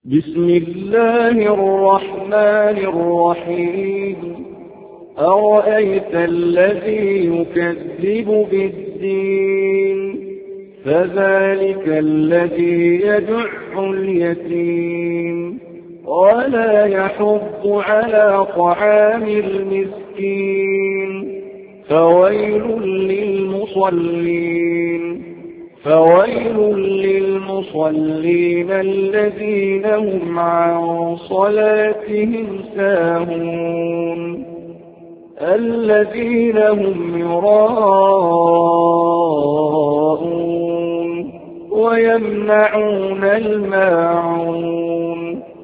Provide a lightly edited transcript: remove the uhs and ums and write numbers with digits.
بسم الله الرحمن الرحيم أرأيت الذي يكذب بالدين فذلك الذي يدع اليتيم ولا يحض على طعام المسكين فويل للمصلين الذين هم عن صلاتهم ساهون الذين هم يراءون ويمنعون الماعون